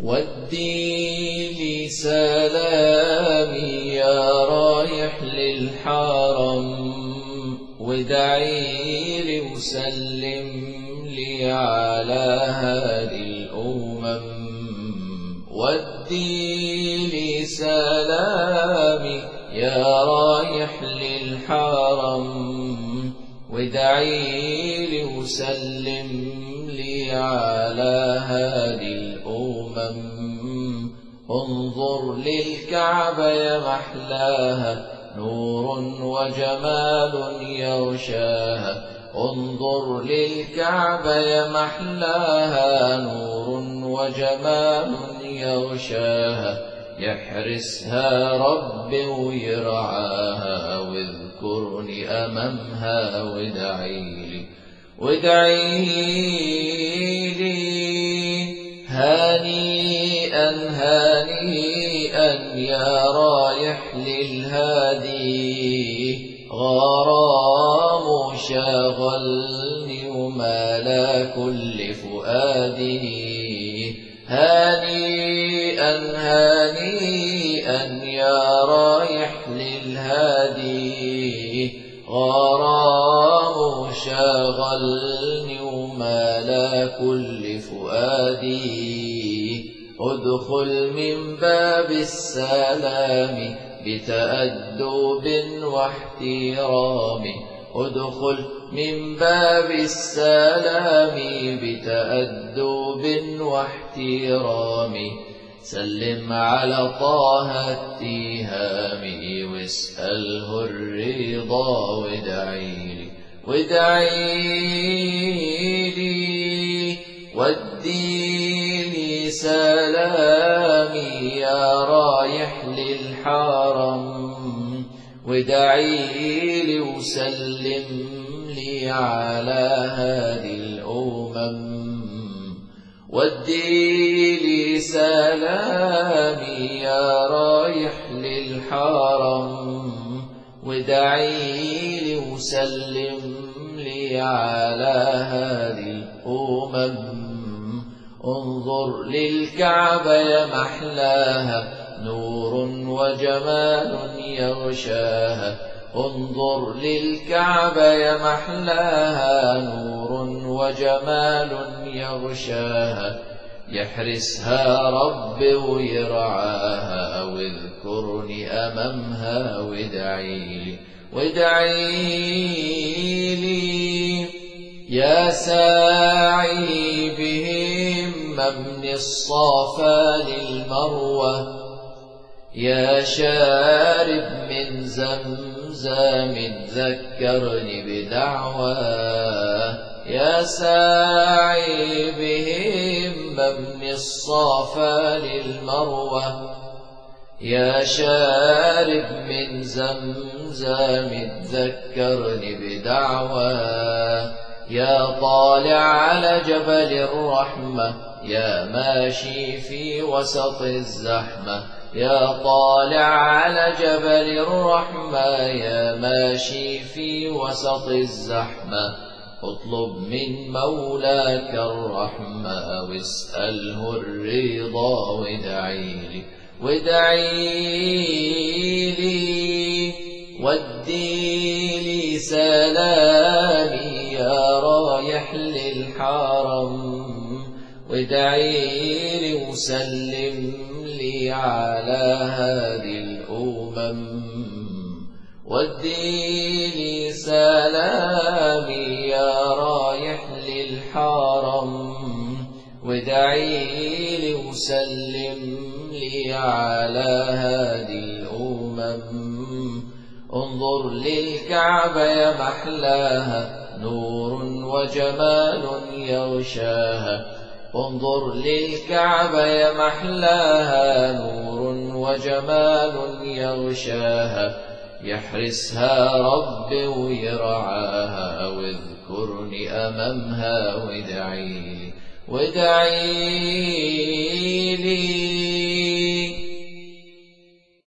ودي لي سلامي يا رايح للحرم، وادعي لي وسلم لي على هادي الأمم. ودي لي سلامي يا رايح للحرم، وادعي لي وسلم لي على هادي الأمم. انظر للكعبة يا محلاها، نور وجمال يغشاها. انظر للكعبة يا محلاها، نور وجمال يغشاها. يحرسها رب ويرعاها، واذكرني أمامها وادعي لي. هانيئا هانيئا يا رايح للهادي، غرام شاغلني وملا كل فؤادي. هانيئا هانيئا يا رايح للهادي، غرام شاغلني وملا كل فؤادي. ادخل من باب السلام بتأدب واحترام، ادخل من باب السلام بتأدب واحترام. سلم على طه التيهام، واسأله الرضا وادعي لي. ودي لي سلامي يا رايح للحرم، وادعي لي وسلم لي على هادي الأمم. ودي لي سلامي يا رايح للحرم، وادعي لي وسلم لي على هادي الأمم. انظر للكعبة يا محلاها، نور وجمال يغشاها. انظر للكعبة يا محلاها، نور وجمال يغشاها. يحرسها رب ويرعاها، واذكرني أمامها وادعي لي. يا ساعي بهم من الصفا للمروة، يا شارب من زمزم ذكرني بدعواه. يا ساعي بهم من الصفا للمروة، يا شارب من زمزم ذكرني بدعواه. يا طالع على جبل الرحمة، يا ماشي في وسط الزحمة. يا طالع على جبل الرحمة، يا ماشي في وسط الزحمة. اطلب من مولاك الرحمة، واسأله الرضا وادعي لي. ودي لي سلامي يا رايح للحرم، وادعي لي وسلم لي على هادي الأمم. ودي لي سلامي يا رايح للحرم، وادعي لي وسلم لي على هادي الأمم. انظر للكعبة يا محلاها، نور وجمال يغشاها. انظر للكعبة يا محلاها، نور وجمال يغشاها. يحرسها رب ويرعاها، واذكرني أمامها وادعي لي.